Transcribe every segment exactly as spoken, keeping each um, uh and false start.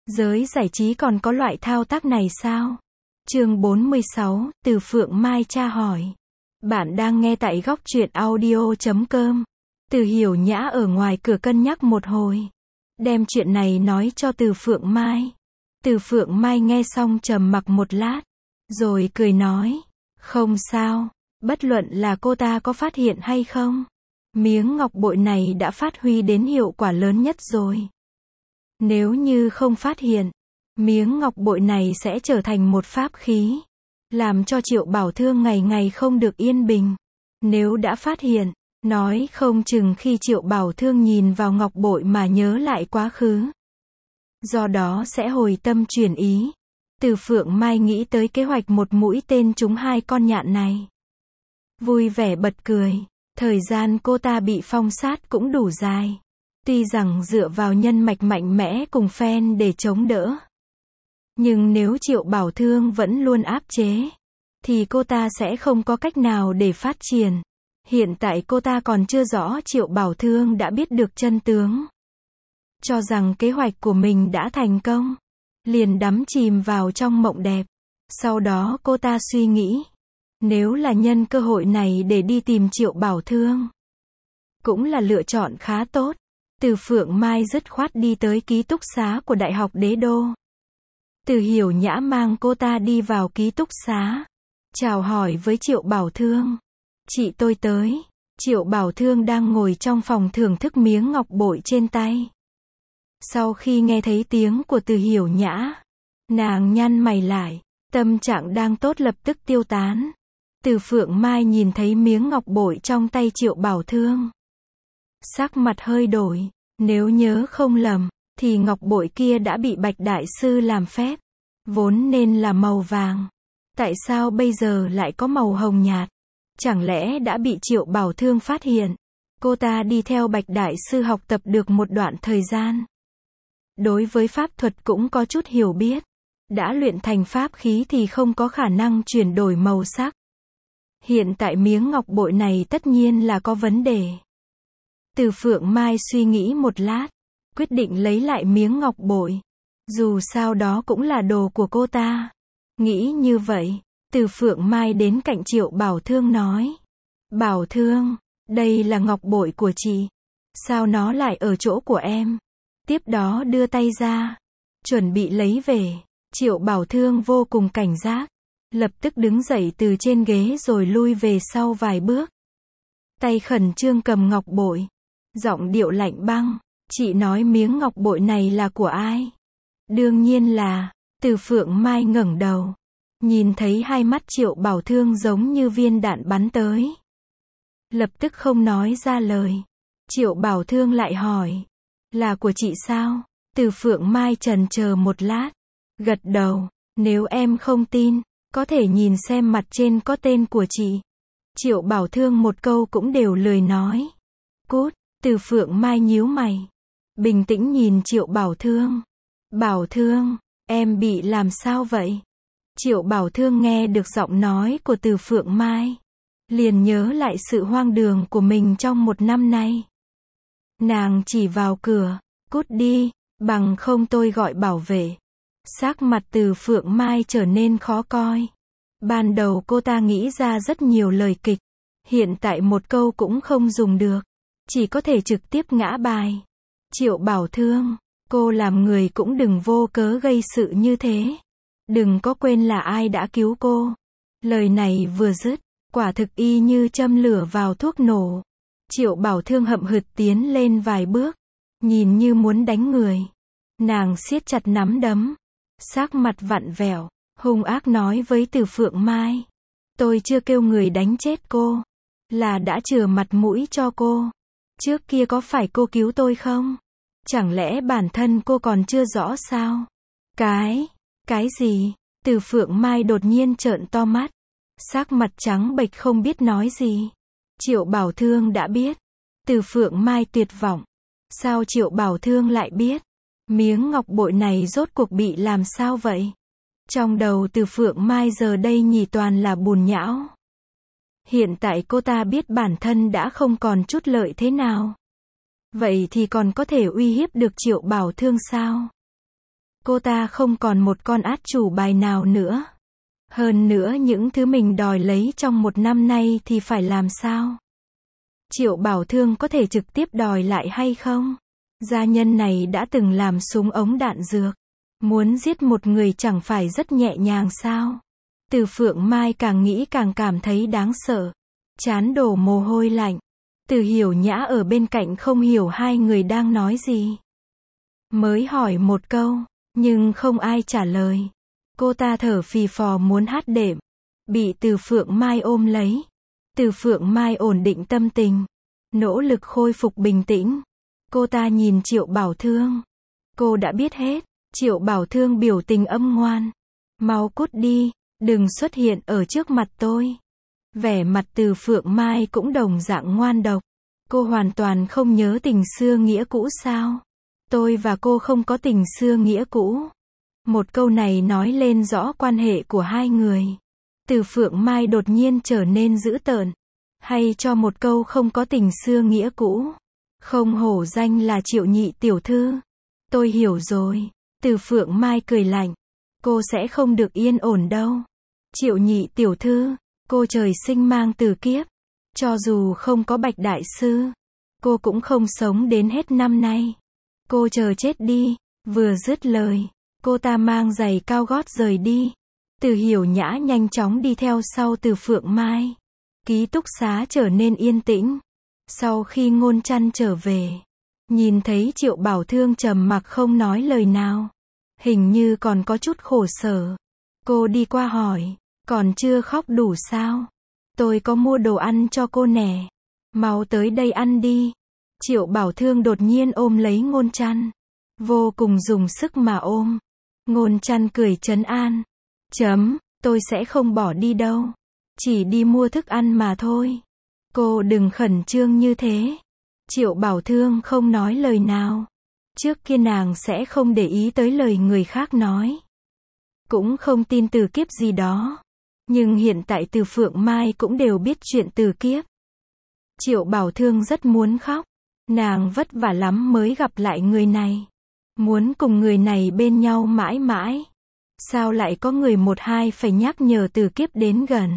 Giới giải trí còn có loại thao tác này sao? Chương bốn mươi sáu, Từ Phượng Mai tra hỏi. Bạn đang nghe tại góc truyện audio chấm com. Từ Hiểu Nhã ở ngoài cửa cân nhắc một hồi, đem chuyện này nói cho Từ Phượng Mai. Từ Phượng Mai nghe xong trầm mặc một lát, rồi cười nói, không sao, bất luận là cô ta có phát hiện hay không, miếng ngọc bội này đã phát huy đến hiệu quả lớn nhất rồi. Nếu như không phát hiện, miếng ngọc bội này sẽ trở thành một pháp khí, làm cho Triệu Bảo Thương ngày ngày không được yên bình. Nếu đã phát hiện, nói không chừng khi Triệu Bảo Thương nhìn vào ngọc bội mà nhớ lại quá khứ, do đó sẽ hồi tâm chuyển ý. Từ Phượng Mai nghĩ tới kế hoạch một mũi tên trúng hai con nhạn này, vui vẻ bật cười. Thời gian cô ta bị phong sát cũng đủ dài, tuy rằng dựa vào nhân mạch mạnh mẽ cùng phen để chống đỡ, nhưng nếu Triệu Bảo Thương vẫn luôn áp chế, thì cô ta sẽ không có cách nào để phát triển. Hiện tại cô ta còn chưa rõ Triệu Bảo Thương đã biết được chân tướng, cho rằng kế hoạch của mình đã thành công, liền đắm chìm vào trong mộng đẹp. Sau đó cô ta suy nghĩ, nếu là nhân cơ hội này để đi tìm Triệu Bảo Thương, cũng là lựa chọn khá tốt. Từ Phượng Mai dứt khoát đi tới ký túc xá của Đại học Đế Đô. Từ Hiểu Nhã mang cô ta đi vào ký túc xá, chào hỏi với Triệu Bảo Thương. Chị tôi tới. Triệu Bảo Thương đang ngồi trong phòng thưởng thức miếng ngọc bội trên tay. Sau khi nghe thấy tiếng của Từ Hiểu Nhã, nàng nhăn mày lại, tâm trạng đang tốt lập tức tiêu tán. Từ Phượng Mai nhìn thấy miếng ngọc bội trong tay Triệu Bảo Thương, sắc mặt hơi đổi. Nếu nhớ không lầm, thì ngọc bội kia đã bị Bạch Đại Sư làm phép, vốn nên là màu vàng, tại sao bây giờ lại có màu hồng nhạt? Chẳng lẽ đã bị Triệu Bảo Thương phát hiện? Cô ta đi theo Bạch Đại Sư học tập được một đoạn thời gian, đối với pháp thuật cũng có chút hiểu biết, đã luyện thành pháp khí thì không có khả năng chuyển đổi màu sắc. Hiện tại miếng ngọc bội này tất nhiên là có vấn đề. Từ Phượng Mai suy nghĩ một lát, quyết định lấy lại miếng ngọc bội. Dù sao đó cũng là đồ của cô ta. Nghĩ như vậy, Từ Phượng Mai đến cạnh Triệu Bảo Thương nói, Bảo Thương, đây là ngọc bội của chị, sao nó lại ở chỗ của em? Tiếp đó đưa tay ra, chuẩn bị lấy về. Triệu Bảo Thương vô cùng cảnh giác, lập tức đứng dậy từ trên ghế rồi lui về sau vài bước, tay khẩn trương cầm ngọc bội, giọng điệu lạnh băng, chị nói miếng ngọc bội này là của ai? Đương nhiên là. Từ Phượng Mai ngẩng đầu, nhìn thấy hai mắt Triệu Bảo Thương giống như viên đạn bắn tới, lập tức không nói ra lời. Triệu Bảo Thương lại hỏi, là của chị sao? Từ Phượng Mai chần chờ một lát, gật đầu, nếu em không tin, có thể nhìn xem mặt trên có tên của chị. Triệu Bảo Thương một câu cũng đều lười nói. Cút. Từ Phượng Mai nhíu mày, bình tĩnh nhìn Triệu Bảo Thương. Bảo Thương, em bị làm sao vậy? Triệu Bảo Thương nghe được giọng nói của Từ Phượng Mai, liền nhớ lại sự hoang đường của mình trong một năm nay. Nàng chỉ vào cửa, cút đi, bằng không tôi gọi bảo vệ. Sắc mặt Từ Phượng Mai trở nên khó coi. Ban đầu cô ta nghĩ ra rất nhiều lời kịch, hiện tại một câu cũng không dùng được, chỉ có thể trực tiếp ngã bài. Triệu Bảo Thương, cô làm người cũng đừng vô cớ gây sự như thế. Đừng có quên là ai đã cứu cô. Lời này vừa dứt, quả thực y như châm lửa vào thuốc nổ. Triệu Bảo Thương hậm hực tiến lên vài bước, nhìn như muốn đánh người. Nàng siết chặt nắm đấm, sắc mặt vặn vẹo, hung ác nói với Từ Phượng Mai, tôi chưa kêu người đánh chết cô, là đã chừa mặt mũi cho cô. Trước kia có phải cô cứu tôi không? Chẳng lẽ bản thân cô còn chưa rõ sao? Cái, cái gì? Từ Phượng Mai đột nhiên trợn to mắt, sắc mặt trắng bệch không biết nói gì. Triệu Bảo Thương đã biết. Từ Phượng Mai tuyệt vọng. Sao Triệu Bảo Thương lại biết? Miếng ngọc bội này rốt cuộc bị làm sao vậy? Trong đầu Từ Phượng Mai giờ đây nhì toàn là bùn nhão. Hiện tại cô ta biết bản thân đã không còn chút lợi thế nào. Vậy thì còn có thể uy hiếp được Triệu Bảo Thương sao? Cô ta không còn một con át chủ bài nào nữa. Hơn nữa những thứ mình đòi lấy trong một năm nay thì phải làm sao? Triệu Bảo Thương có thể trực tiếp đòi lại hay không? Gia nhân này đã từng làm súng ống đạn dược. Muốn giết một người chẳng phải rất nhẹ nhàng sao? Từ Phượng Mai càng nghĩ càng cảm thấy đáng sợ. Trán đổ mồ hôi lạnh. Từ Hiểu Nhã ở bên cạnh không hiểu hai người đang nói gì. Mới hỏi một câu, nhưng không ai trả lời. Cô ta thở phì phò muốn hát đệm. Bị Từ Phượng Mai ôm lấy. Từ Phượng Mai ổn định tâm tình. Nỗ lực khôi phục bình tĩnh. Cô ta nhìn Triệu Bảo Thương. Cô đã biết hết. Triệu Bảo Thương biểu tình âm ngoan. Mau cút đi, đừng xuất hiện ở trước mặt tôi. Vẻ mặt Từ Phượng Mai cũng đồng dạng ngoan độc. Cô hoàn toàn không nhớ tình xưa nghĩa cũ sao? Tôi và cô không có tình xưa nghĩa cũ. Một câu này nói lên rõ quan hệ của hai người. Từ Phượng Mai đột nhiên trở nên dữ tợn. Hay cho một câu không có tình xưa nghĩa cũ. Không hổ danh là Triệu nhị tiểu thư. Tôi hiểu rồi. Từ Phượng Mai cười lạnh. Cô sẽ không được yên ổn đâu. Triệu nhị tiểu thư, cô trời sinh mang từ kiếp. Cho dù không có Bạch đại sư, cô cũng không sống đến hết năm nay. Cô chờ chết đi. Vừa dứt lời, cô ta mang giày cao gót rời đi. Từ Hiểu Nhã nhanh chóng đi theo sau Từ Phượng Mai. Ký túc xá trở nên yên tĩnh. Sau khi Ngôn Trăn trở về, nhìn thấy Triệu Bảo Thương trầm mặc không nói lời nào. Hình như còn có chút khổ sở. Cô đi qua hỏi, còn chưa khóc đủ sao? Tôi có mua đồ ăn cho cô nè. Mau tới đây ăn đi. Triệu Bảo Thương đột nhiên ôm lấy Ngôn Trăn. Vô cùng dùng sức mà ôm. Ngôn Trăn cười trấn an. Chấm, tôi sẽ không bỏ đi đâu. Chỉ đi mua thức ăn mà thôi. Cô đừng khẩn trương như thế. Triệu Bảo Thương không nói lời nào. Trước kia nàng sẽ không để ý tới lời người khác nói. Cũng không tin từ kiếp gì đó. Nhưng hiện tại Từ Phượng Mai cũng đều biết chuyện từ kiếp. Triệu Bảo Thương rất muốn khóc. Nàng vất vả lắm mới gặp lại người này. Muốn cùng người này bên nhau mãi mãi. Sao lại có người một hai phải nhắc nhở từ kiếp đến gần.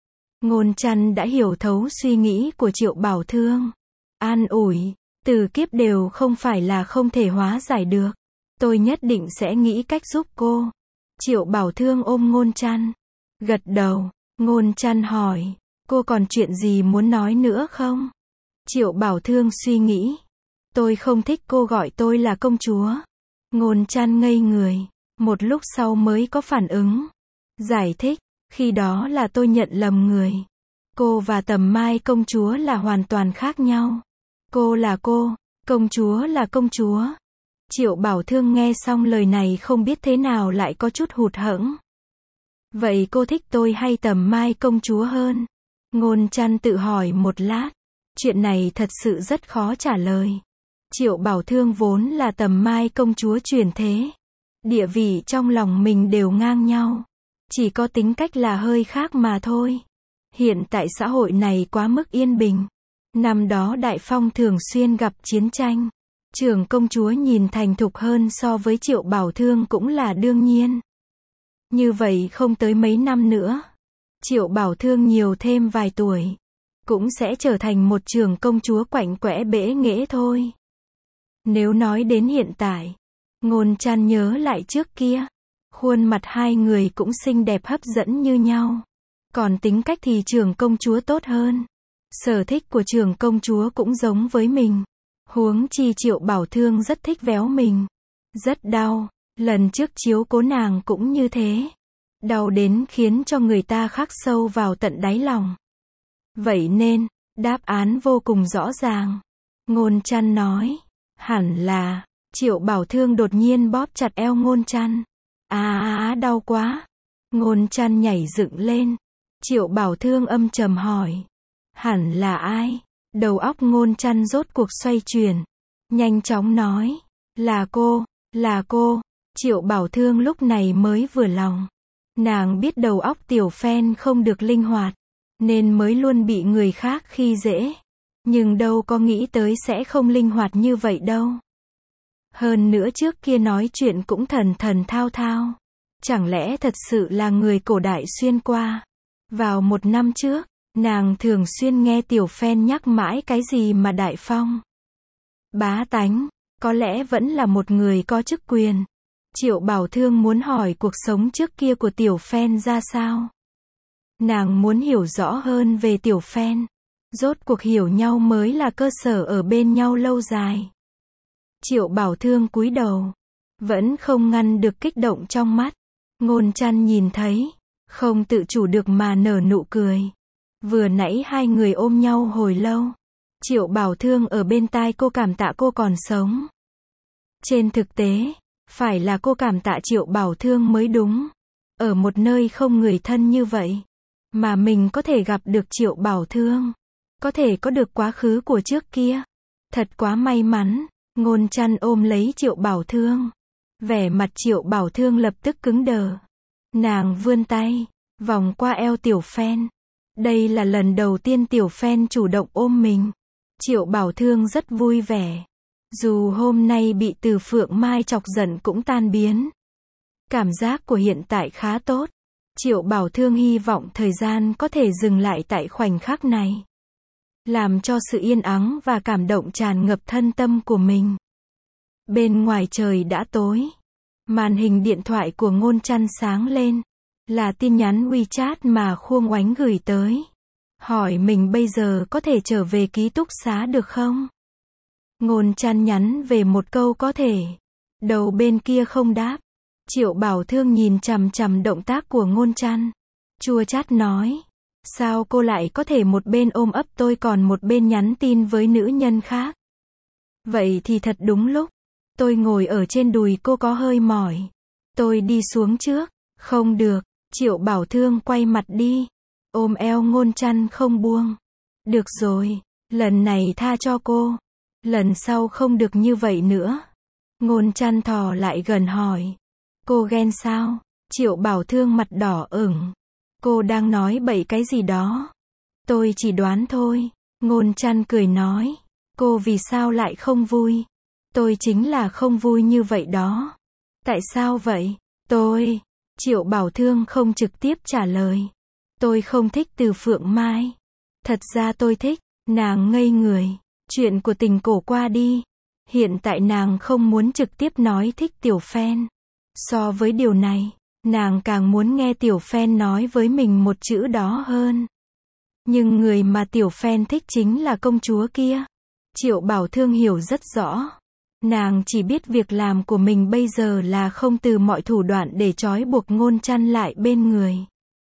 Ngôn Trăn đã hiểu thấu suy nghĩ của Triệu Bảo Thương. An ủi, từ kiếp đều không phải là không thể hóa giải được. Tôi nhất định sẽ nghĩ cách giúp cô. Triệu Bảo Thương ôm Ngôn Trăn. Gật đầu. Ngôn Trăn hỏi, cô còn chuyện gì muốn nói nữa không? Triệu Bảo Thương suy nghĩ. Tôi không thích cô gọi tôi là công chúa. Ngôn Trăn ngây người. Một lúc sau mới có phản ứng. Giải thích, khi đó là tôi nhận lầm người. Cô và Tầm Mai công chúa là hoàn toàn khác nhau. Cô là cô, công chúa là công chúa. Triệu Bảo Thương nghe xong lời này không biết thế nào lại có chút hụt hẫng. Vậy cô thích tôi hay Tầm Mai công chúa hơn? Ngôn Trăn tự hỏi một lát. Chuyện này thật sự rất khó trả lời. Triệu Bảo Thương vốn là Tầm Mai công chúa chuyển thế. Địa vị trong lòng mình đều ngang nhau. Chỉ có tính cách là hơi khác mà thôi. Hiện tại xã hội này quá mức yên bình. Năm đó Đại Phong thường xuyên gặp chiến tranh. Trưởng công chúa nhìn thành thục hơn so với Triệu Bảo Thương cũng là đương nhiên. Như vậy không tới mấy năm nữa, Triệu Bảo Thương nhiều thêm vài tuổi, cũng sẽ trở thành một trưởng công chúa quạnh quẽ bẽ nghễ thôi. Nếu nói đến hiện tại, Ngôn Trăn nhớ lại trước kia, khuôn mặt hai người cũng xinh đẹp hấp dẫn như nhau. Còn tính cách thì trưởng công chúa tốt hơn. Sở thích của trưởng công chúa cũng giống với mình. Huống chi Triệu Bảo Thương rất thích véo mình. Rất đau. Lần trước chiếu cố nàng cũng như thế. Đau đến khiến cho người ta khắc sâu vào tận đáy lòng. Vậy nên, đáp án vô cùng rõ ràng. Ngôn Trăn nói. Hẳn là, Triệu Bảo Thương đột nhiên bóp chặt eo Ngôn Trăn. À à à đau quá. Ngôn Trăn nhảy dựng lên. Triệu Bảo Thương âm trầm hỏi. Hẳn là ai? Đầu óc Ngôn Trăn rốt cuộc xoay chuyển. Nhanh chóng nói. Là cô, là cô. Triệu Bảo Thương lúc này mới vừa lòng. Nàng biết đầu óc tiểu phen không được linh hoạt. Nên mới luôn bị người khác khi dễ. Nhưng đâu có nghĩ tới sẽ không linh hoạt như vậy đâu. Hơn nữa trước kia nói chuyện cũng thần thần thao thao. Chẳng lẽ thật sự là người cổ đại xuyên qua? Vào một năm trước, nàng thường xuyên nghe Tiểu Phen nhắc mãi cái gì mà đại phong, bá tánh, có lẽ vẫn là một người có chức quyền. Triệu Bảo Thương muốn hỏi cuộc sống trước kia của Tiểu Phen ra sao. Nàng muốn hiểu rõ hơn về Tiểu Phen. Rốt cuộc hiểu nhau mới là cơ sở ở bên nhau lâu dài. Triệu Bảo Thương cúi đầu, vẫn không ngăn được kích động trong mắt. Ngôn Chăn nhìn thấy, không tự chủ được mà nở nụ cười. Vừa nãy hai người ôm nhau hồi lâu. Triệu Bảo Thương ở bên tai cô cảm tạ cô còn sống. Trên thực tế, phải là cô cảm tạ Triệu Bảo Thương mới đúng. Ở một nơi không người thân như vậy, mà mình có thể gặp được Triệu Bảo Thương, có thể có được quá khứ của trước kia. Thật quá may mắn. Ngôn Chăn ôm lấy Triệu Bảo Thương. Vẻ mặt Triệu Bảo Thương lập tức cứng đờ. Nàng vươn tay, vòng qua eo Tiểu Phen. Đây là lần đầu tiên Tiểu Phen chủ động ôm mình. Triệu Bảo Thương rất vui vẻ. Dù hôm nay bị Từ Phượng Mai chọc giận cũng tan biến. Cảm giác của hiện tại khá tốt. Triệu Bảo Thương hy vọng thời gian có thể dừng lại tại khoảnh khắc này, làm cho sự yên ắng và cảm động tràn ngập thân tâm của mình. Bên ngoài trời đã tối. Màn hình điện thoại của Ngôn Chăn sáng lên. Là tin nhắn WeChat mà Khuông Oánh gửi tới. Hỏi mình bây giờ có thể trở về ký túc xá được không? Ngôn Chăn nhắn về một câu có thể. Đầu bên kia không đáp. Triệu Bảo Thương nhìn chằm chằm động tác của Ngôn Chăn. Chua chát nói. Sao cô lại có thể một bên ôm ấp tôi còn một bên nhắn tin với nữ nhân khác? Vậy thì thật đúng lúc. Tôi ngồi ở trên đùi cô có hơi mỏi. Tôi đi xuống trước. Không được. Triệu Bảo Thương quay mặt đi. Ôm eo Ngôn Chăn không buông. Được rồi. Lần này tha cho cô. Lần sau không được như vậy nữa. Ngôn Chăn thò lại gần hỏi. Cô ghen sao? Triệu Bảo Thương mặt đỏ ửng. Cô đang nói bậy cái gì đó. Tôi chỉ đoán thôi. Ngôn Chăn cười nói. Cô vì sao lại không vui? Tôi chính là không vui như vậy đó. Tại sao vậy? Tôi... Triệu Bảo Thương không trực tiếp trả lời. Tôi không thích Từ Phượng Mai. Thật ra tôi thích. Nàng ngây người. Chuyện của tình cổ qua đi. Hiện tại nàng không muốn trực tiếp nói thích Tiểu Phen. So với điều này, nàng càng muốn nghe Tiểu Phen nói với mình một chữ đó hơn. Nhưng người mà Tiểu Phen thích chính là công chúa kia. Triệu Bảo Thương hiểu rất rõ. Nàng chỉ biết việc làm của mình bây giờ là không từ mọi thủ đoạn để trói buộc Ngôn Chăn lại bên người.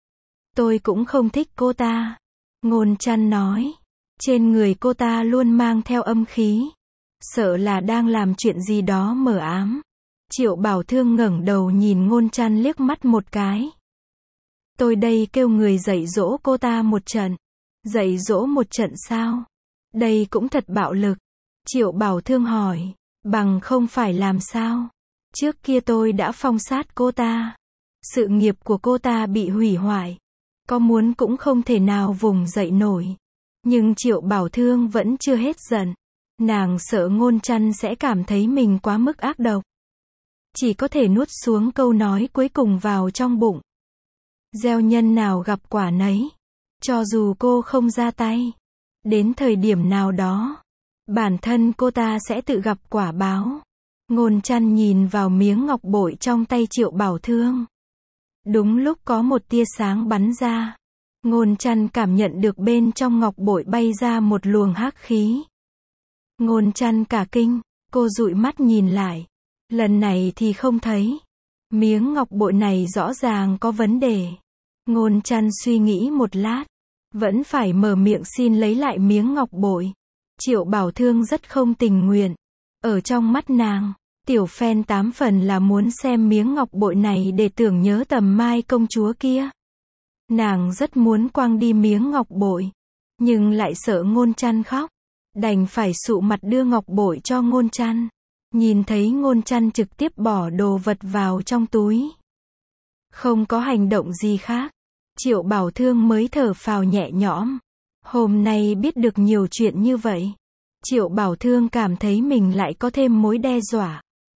Tôi cũng không thích cô ta. Ngôn Chăn nói. Trên người cô ta luôn mang theo âm khí. Sợ là đang làm chuyện gì đó mờ ám. Triệu Bảo Thương ngẩng đầu nhìn Ngôn Chăn liếc mắt một cái. Tôi đây kêu người dạy dỗ cô ta một trận. Dạy dỗ một trận sao? Đây cũng thật bạo lực. Triệu Bảo Thương hỏi. Bằng không phải làm sao? Trước kia tôi đã phong sát cô ta. Sự nghiệp của cô ta bị hủy hoại. Có muốn cũng không thể nào vùng dậy nổi. Nhưng Triệu Bảo Thương vẫn chưa hết giận. Nàng sợ Ngôn Chăn sẽ cảm thấy mình quá mức ác độc. Chỉ có thể nuốt xuống câu nói cuối cùng vào trong bụng. Gieo nhân nào gặp quả nấy. Cho dù cô không ra tay, đến thời điểm nào đó, bản thân cô ta sẽ tự gặp quả báo. Ngôn Chăn nhìn vào miếng ngọc bội trong tay Triệu Bảo Thương. Đúng lúc có một tia sáng bắn ra. Ngôn Chăn cảm nhận được bên trong ngọc bội bay ra một luồng hắc khí. Ngôn Chăn cả kinh, cô dụi mắt nhìn lại. Lần này thì không thấy. Miếng ngọc bội này rõ ràng có vấn đề. Ngôn Chăn suy nghĩ một lát. Vẫn phải mở miệng xin lấy lại miếng ngọc bội. Triệu Bảo Thương rất không tình nguyện. Ở trong mắt nàng, Tiểu Phen tám phần là muốn xem miếng ngọc bội này để tưởng nhớ Tầm Mai công chúa kia. Nàng rất muốn quăng đi miếng ngọc bội. Nhưng lại sợ Ngôn Chăn khóc. Đành phải sụ mặt đưa ngọc bội cho Ngôn Chăn. Nhìn thấy Ngôn Chăn trực tiếp bỏ đồ vật vào trong túi. Không có hành động gì khác. Triệu Bảo Thương mới thở phào nhẹ nhõm. Hôm nay biết được nhiều chuyện như vậy. Triệu Bảo Thương cảm thấy mình lại có thêm mối đe dọa.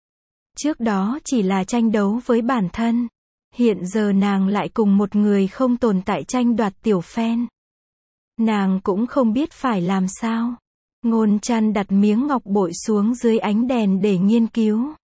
Trước đó chỉ là tranh đấu với bản thân. Hiện giờ nàng lại cùng một người không tồn tại tranh đoạt tiểu phen. Nàng cũng không biết phải làm sao. Ngôn Trăn đặt miếng ngọc bội xuống dưới ánh đèn để nghiên cứu.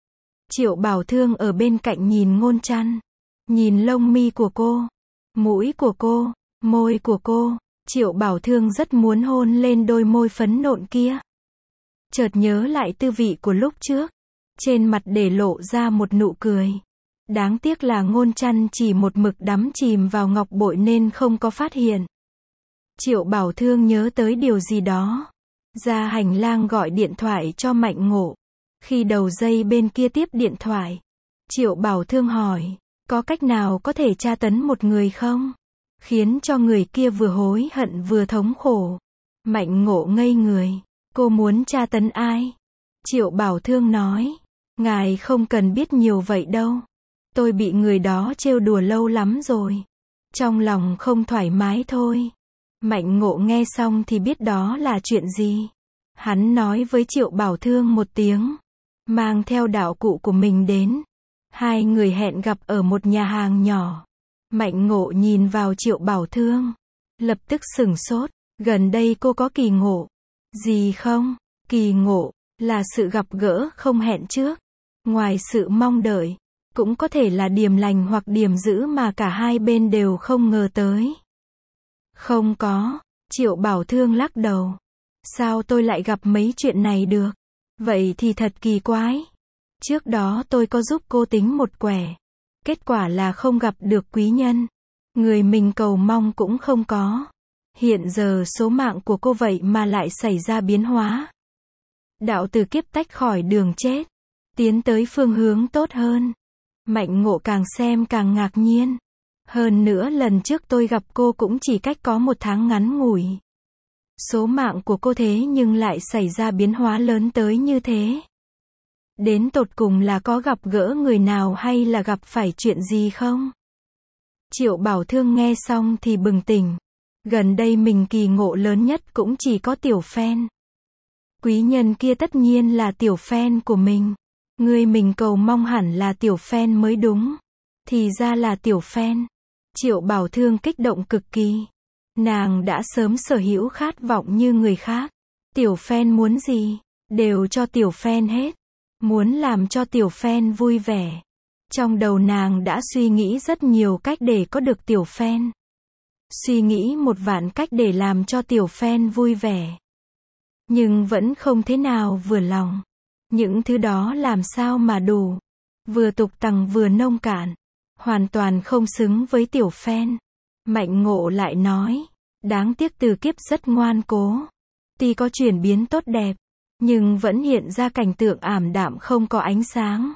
Triệu Bảo Thương ở bên cạnh nhìn Ngôn Trăn. Nhìn lông mi của cô, mũi của cô, môi của cô. Triệu Bảo Thương rất muốn hôn lên đôi môi phấn nộn kia. Chợt nhớ lại tư vị của lúc trước. Trên mặt để lộ ra một nụ cười. Đáng tiếc là Ngôn Trăn chỉ một mực đắm chìm vào ngọc bội nên không có phát hiện. Triệu Bảo Thương nhớ tới điều gì đó. Ra hành lang gọi điện thoại cho Mạnh Ngộ. Khi đầu dây bên kia tiếp điện thoại, Triệu Bảo Thương hỏi, có cách nào có thể tra tấn một người không? Khiến cho người kia vừa hối hận vừa thống khổ. Mạnh Ngộ ngây người, cô muốn tra tấn ai? Triệu Bảo Thương nói, ngài không cần biết nhiều vậy đâu. Tôi bị người đó trêu đùa lâu lắm rồi. Trong lòng không thoải mái thôi. Mạnh Ngộ nghe xong thì biết đó là chuyện gì. Hắn nói với Triệu Bảo Thương một tiếng. Mang theo đạo cụ của mình đến. Hai người hẹn gặp ở một nhà hàng nhỏ. Mạnh Ngộ nhìn vào Triệu Bảo Thương. Lập tức sửng sốt. Gần đây cô có kỳ ngộ gì không? Kỳ ngộ là sự gặp gỡ không hẹn trước. Ngoài sự mong đợi, cũng có thể là điềm lành hoặc điềm dữ mà cả hai bên đều không ngờ tới. Không có. Triệu Bảo Thương lắc đầu. Sao tôi lại gặp mấy chuyện này được? Vậy thì thật kỳ quái. Trước đó tôi có giúp cô tính một quẻ. Kết quả là không gặp được quý nhân. Người mình cầu mong cũng không có. Hiện giờ số mạng của cô vậy mà lại xảy ra biến hóa. Đạo từ kiếp tách khỏi đường chết. Tiến tới phương hướng tốt hơn. Mạnh Ngộ càng xem càng ngạc nhiên. Hơn nữa lần trước tôi gặp cô cũng chỉ cách có một tháng ngắn ngủi. Số mạng của cô thế nhưng lại xảy ra biến hóa lớn tới như thế. Đến tột cùng là có gặp gỡ người nào hay là gặp phải chuyện gì không? Triệu Bảo Thương nghe xong thì bừng tỉnh. Gần đây mình kỳ ngộ lớn nhất cũng chỉ có tiểu phen. Quý nhân kia tất nhiên là tiểu phen của mình. Người mình cầu mong hẳn là tiểu phen mới đúng. Thì ra là tiểu phen. Triệu Bảo Thương kích động cực kỳ. Nàng đã sớm sở hữu khát vọng như người khác. Tiểu phen muốn gì, đều cho tiểu phen hết. Muốn làm cho tiểu phen vui vẻ. Trong đầu nàng đã suy nghĩ rất nhiều cách để có được tiểu phen. Suy nghĩ một vạn cách để làm cho tiểu phen vui vẻ. Nhưng vẫn không thế nào vừa lòng. Những thứ đó làm sao mà đủ. Vừa tục tằng vừa nông cạn. Hoàn toàn không xứng với tiểu phen. Mạnh Ngộ lại nói. Đáng tiếc từ kiếp rất ngoan cố. Tuy có chuyển biến tốt đẹp. Nhưng vẫn hiện ra cảnh tượng ảm đạm không có ánh sáng.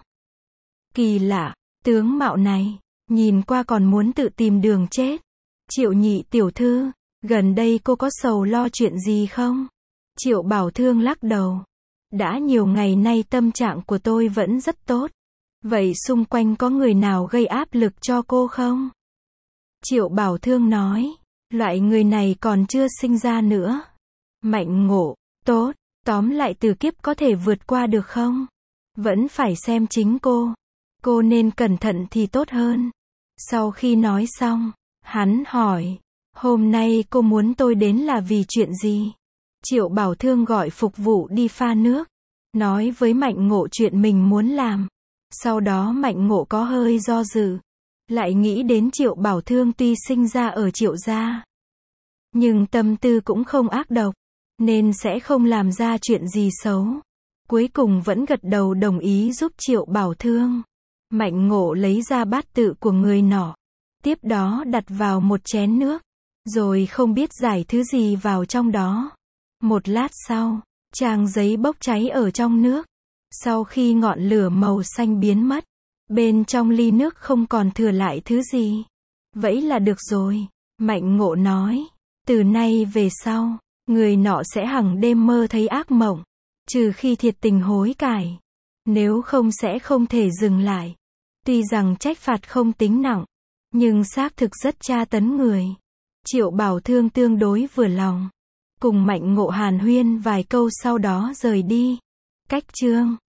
Kỳ lạ. Tướng mạo này. Nhìn qua còn muốn tự tìm đường chết. Triệu nhị tiểu thư. Gần đây cô có sầu lo chuyện gì không? Triệu Bảo Thương lắc đầu. Đã nhiều ngày nay tâm trạng của tôi vẫn rất tốt. Vậy xung quanh có người nào gây áp lực cho cô không? Triệu Bảo Thương nói. Loại người này còn chưa sinh ra nữa. Mạnh Ngộ. Tốt. Tóm lại từ kiếp có thể vượt qua được không? Vẫn phải xem chính cô. Cô nên cẩn thận thì tốt hơn. Sau khi nói xong, hắn hỏi. Hôm nay cô muốn tôi đến là vì chuyện gì? Triệu Bảo Thương gọi phục vụ đi pha nước. Nói với Mạnh Ngộ chuyện mình muốn làm. Sau đó Mạnh Ngộ có hơi do dự. Lại nghĩ đến Triệu Bảo Thương tuy sinh ra ở Triệu gia. Nhưng tâm tư cũng không ác độc. Nên sẽ không làm ra chuyện gì xấu. Cuối cùng vẫn gật đầu đồng ý giúp Triệu Bảo Thương. Mạnh Ngộ lấy ra bát tự của người nọ. Tiếp đó đặt vào một chén nước. Rồi không biết giải thứ gì vào trong đó. Một lát sau, trang giấy bốc cháy ở trong nước. Sau khi ngọn lửa màu xanh biến mất, bên trong ly nước không còn thừa lại thứ gì. Vậy là được rồi. Mạnh Ngộ nói. Từ nay về sau, người nọ sẽ hằng đêm mơ thấy ác mộng. Trừ khi thiệt tình hối cải. Nếu không sẽ không thể dừng lại. Tuy rằng trách phạt không tính nặng. Nhưng xác thực rất tra tấn người. Triệu Bảo Thương tương đối vừa lòng. Cùng Mạnh Ngộ hàn huyên vài câu sau đó rời đi. Cách chương